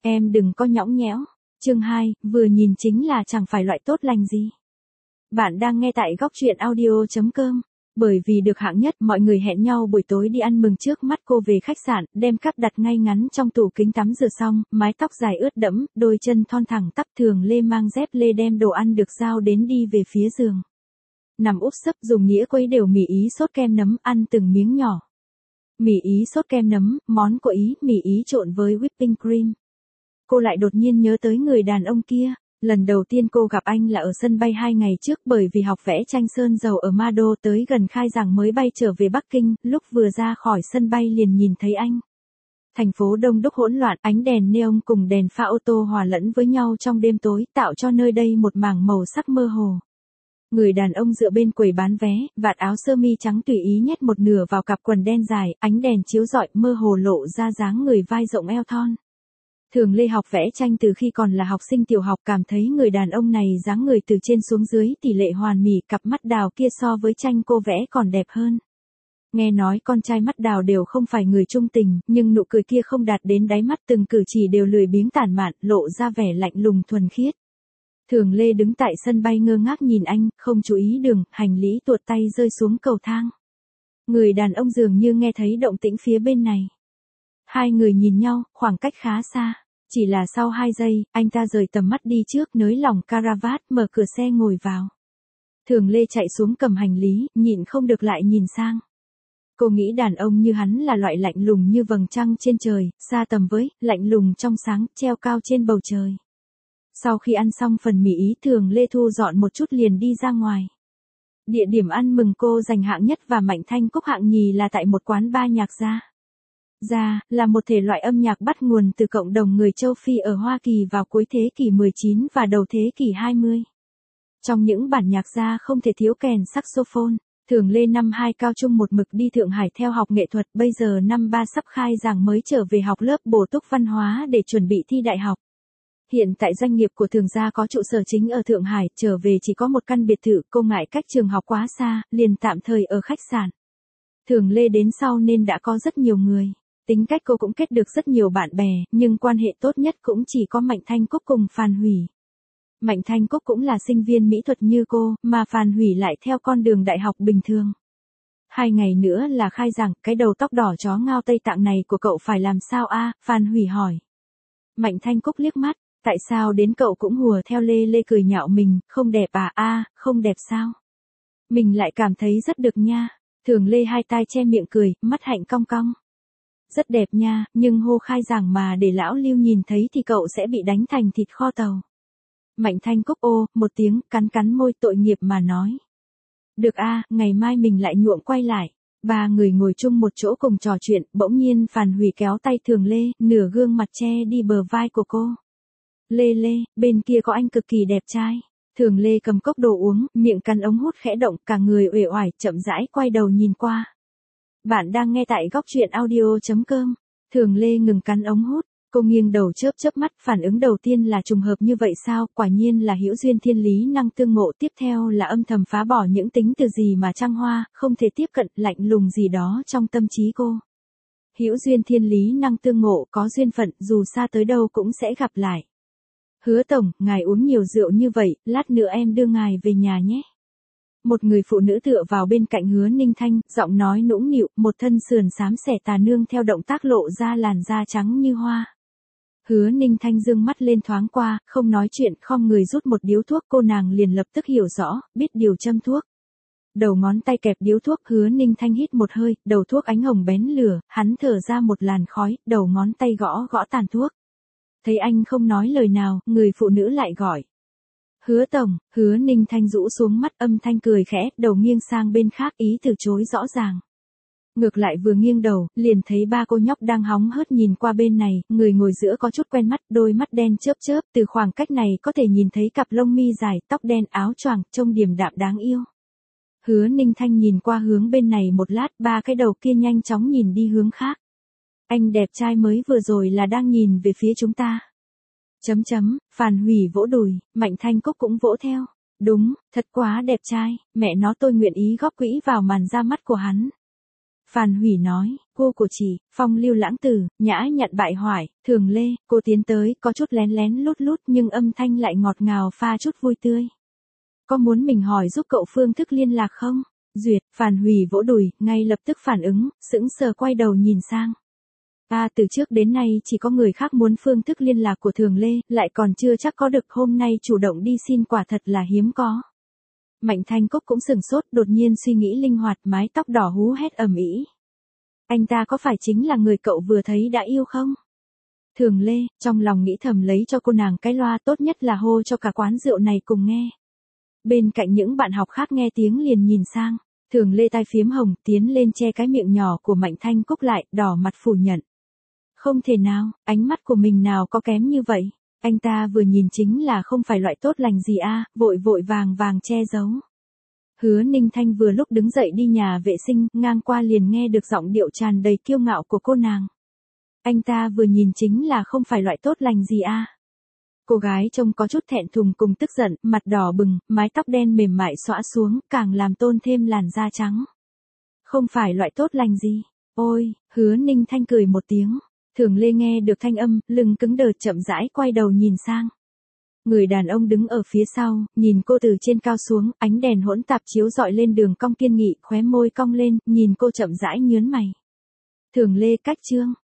Em đừng có nhõng nhẽo. Chương 2, vừa nhìn chính là chẳng phải loại tốt lành gì. Bạn đang nghe tại góc truyện audio.com. Bởi vì được hạng nhất, mọi người hẹn nhau buổi tối đi ăn mừng trước mắt cô về khách sạn, đem cắp đặt ngay ngắn trong tủ kính tắm rửa xong, mái tóc dài ướt đẫm, đôi chân thon thẳng tắp Thường Lê mang dép lê đem đồ ăn được giao đến đi về phía giường. Nằm úp sấp dùng nĩa quấy đều mì ý sốt kem nấm ăn từng miếng nhỏ. Mì ý sốt kem nấm, món của Ý, mì Ý trộn với whipping cream. Cô lại đột nhiên nhớ tới người đàn ông kia. Lần đầu tiên cô gặp anh là ở sân bay 2 ngày trước bởi vì học vẽ tranh sơn dầu ở Ma Đô tới gần khai giảng mới bay trở về Bắc Kinh, lúc vừa ra khỏi sân bay liền nhìn thấy anh. Thành phố đông đúc hỗn loạn, ánh đèn neon cùng đèn pha ô tô hòa lẫn với nhau trong đêm tối tạo cho nơi đây một mảng màu sắc mơ hồ. Người đàn ông dựa bên quầy bán vé, vạt áo sơ mi trắng tùy ý nhét một nửa vào cặp quần đen dài, ánh đèn chiếu rọi mơ hồ lộ ra dáng người vai rộng eo thon. Thường Lê học vẽ tranh từ khi còn là học sinh tiểu học, cảm thấy người đàn ông này dáng người từ trên xuống dưới tỷ lệ hoàn mỹ, cặp mắt đào kia so với tranh cô vẽ còn đẹp hơn. Nghe nói con trai mắt đào đều không phải người trung tình, nhưng nụ cười kia không đạt đến đáy mắt, từng cử chỉ đều lười biếng tản mạn, lộ ra vẻ lạnh lùng thuần khiết. Thường Lê đứng tại sân bay ngơ ngác nhìn anh, không chú ý đường, hành lý tuột tay rơi xuống cầu thang. Người đàn ông dường như nghe thấy động tĩnh phía bên này. Hai người nhìn nhau, khoảng cách khá xa. Chỉ là sau 2 giây, anh ta rời tầm mắt đi trước, nới lỏng caravat, mở cửa xe ngồi vào. Thường Lê chạy xuống cầm hành lý, nhịn không được lại nhìn sang. Cô nghĩ đàn ông như hắn là loại lạnh lùng như vầng trăng trên trời, xa tầm với, lạnh lùng trong sáng, treo cao trên bầu trời. Sau khi ăn xong phần mì Ý, Thường Lê thu dọn một chút liền đi ra ngoài. Địa điểm ăn mừng cô giành hạng nhất và Mạnh Thanh Cúc hạng nhì là tại một quán bar nhạc jazz. Jazz là một thể loại âm nhạc bắt nguồn từ cộng đồng người châu Phi ở Hoa Kỳ vào cuối thế kỷ 19 và đầu thế kỷ 20. Trong những bản nhạc jazz không thể thiếu kèn saxophone. Thường Lê năm 2 cao trung một mực đi Thượng Hải theo học nghệ thuật, bây giờ năm 3 sắp khai giảng mới trở về học lớp bổ túc văn hóa để chuẩn bị thi đại học. Hiện tại doanh nghiệp của Thường gia có trụ sở chính ở Thượng Hải, trở về chỉ có một căn biệt thự, cô ngại cách trường học quá xa, liền tạm thời ở khách sạn. Thường Lê đến sau nên đã có rất nhiều người. Tính cách cô cũng kết được rất nhiều bạn bè, nhưng quan hệ tốt nhất cũng chỉ có Mạnh Thanh Cúc cùng Phan Hủy. Mạnh Thanh Cúc cũng là sinh viên mỹ thuật như cô, mà Phan Hủy lại theo con đường đại học bình thường. 2 ngày nữa là khai giảng, cái đầu tóc đỏ chó ngao Tây Tạng này của cậu phải làm sao a? Phan Hủy hỏi. Mạnh Thanh Cúc liếc mắt, tại sao đến cậu cũng hùa theo lê lê cười nhạo mình, không đẹp à? Không đẹp sao? Mình lại cảm thấy rất được nha. Thường Lê hai tai che miệng cười, mắt hạnh cong cong. Rất đẹp nha, nhưng hô khai giảng mà để lão Lưu nhìn thấy thì cậu sẽ bị đánh thành thịt kho tàu. Mạnh Thanh Cúc ô, một tiếng, cắn môi tội nghiệp mà nói. Được a, ngày mai mình lại nhuộm quay lại. 3 người ngồi chung một chỗ cùng trò chuyện, bỗng nhiên Phan Hủy kéo tay Thường Lê, nửa gương mặt che đi bờ vai của cô. Lê Lê, bên kia có anh cực kỳ đẹp trai. Thường Lê cầm cốc đồ uống, miệng cắn ống hút khẽ động, cả người uể oải, chậm rãi quay đầu nhìn qua. Bạn đang nghe tại góc truyện audio.com. Thường Lê ngừng cắn ống hút, cô nghiêng đầu chớp mắt, phản ứng đầu tiên là trùng hợp như vậy sao, quả nhiên là hữu duyên thiên lý năng tương ngộ, tiếp theo là âm thầm phá bỏ những tính từ gì mà trăng hoa, không thể tiếp cận, lạnh lùng gì đó trong tâm trí cô. Hữu duyên thiên lý năng tương ngộ, có duyên phận, dù xa tới đâu cũng sẽ gặp lại. Hứa tổng, ngài uống nhiều rượu như vậy, lát nữa em đưa ngài về nhà nhé. Một người phụ nữ tựa vào bên cạnh Hứa Ninh Thanh, giọng nói nũng nịu, một thân sườn xám xẻ tà nương theo động tác lộ ra làn da trắng như hoa. Hứa Ninh Thanh dương mắt lên thoáng qua, không nói chuyện, khom người rút một điếu thuốc, cô nàng liền lập tức hiểu rõ, biết điều châm thuốc. Đầu ngón tay kẹp điếu thuốc, Hứa Ninh Thanh hít một hơi, đầu thuốc ánh hồng bén lửa, hắn thở ra một làn khói, đầu ngón tay gõ tàn thuốc. Thấy anh không nói lời nào, người phụ nữ lại gọi. Hứa tổng, Hứa Ninh Thanh rũ xuống mắt, âm thanh cười khẽ, đầu nghiêng sang bên khác, ý từ chối rõ ràng. Ngược lại vừa nghiêng đầu, liền thấy 3 cô nhóc đang hóng hớt nhìn qua bên này, người ngồi giữa có chút quen mắt, đôi mắt đen chớp, từ khoảng cách này có thể nhìn thấy cặp lông mi dài, tóc đen áo choàng, trông điềm đạm đáng yêu. Hứa Ninh Thanh nhìn qua hướng bên này một lát, 3 cái đầu kia nhanh chóng nhìn đi hướng khác. Anh đẹp trai mới vừa rồi là đang nhìn về phía chúng ta. Phan Hủy vỗ đùi, Mạnh Thanh Cúc cũng vỗ theo. Đúng, thật quá đẹp trai, mẹ nó tôi nguyện ý góp quỹ vào màn ra mắt của hắn. Phan Hủy nói, cô của chị, phong lưu lãng tử, nhã nhặn bại hoại, Thường Lê, cô tiến tới, có chút lén lén lút lút nhưng âm thanh lại ngọt ngào pha chút vui tươi. Có muốn mình hỏi giúp cậu phương thức liên lạc không? Duyệt, Phan Hủy vỗ đùi, ngay lập tức phản ứng, sững sờ quay đầu nhìn sang. Từ trước đến nay chỉ có người khác muốn phương thức liên lạc của Thường Lê, lại còn chưa chắc có được, hôm nay chủ động đi xin quả thật là hiếm có. Mạnh Thanh Cúc cũng sừng sốt, đột nhiên suy nghĩ linh hoạt, mái tóc đỏ hú hét ầm ĩ. Anh ta có phải chính là người cậu vừa thấy đã yêu không? Thường Lê, trong lòng nghĩ thầm lấy cho cô nàng cái loa, tốt nhất là hô cho cả quán rượu này cùng nghe. Bên cạnh những bạn học khác nghe tiếng liền nhìn sang. Thường Lê tai phiếm hồng, tiến lên che cái miệng nhỏ của Mạnh Thanh Cúc lại, đỏ mặt phủ nhận. Không thể nào, ánh mắt của mình nào có kém như vậy. Anh ta vừa nhìn chính là không phải loại tốt lành gì vội vội vàng che giấu. Hứa Ninh Thanh vừa lúc đứng dậy đi nhà vệ sinh, ngang qua liền nghe được giọng điệu tràn đầy kiêu ngạo của cô nàng. Anh ta vừa nhìn chính là không phải loại tốt lành gì Cô gái trông có chút thẹn thùng cùng tức giận, mặt đỏ bừng, mái tóc đen mềm mại xõa xuống, càng làm tôn thêm làn da trắng. Không phải loại tốt lành gì. Ôi, Hứa Ninh Thanh cười một tiếng. Thường Lê nghe được thanh âm, lưng cứng đờ chậm rãi quay đầu nhìn sang. Người đàn ông đứng ở phía sau, nhìn cô từ trên cao xuống, ánh đèn hỗn tạp chiếu rọi lên đường cong kiên nghị, khóe môi cong lên, nhìn cô chậm rãi nhớn mày. Thường Lê cách chương.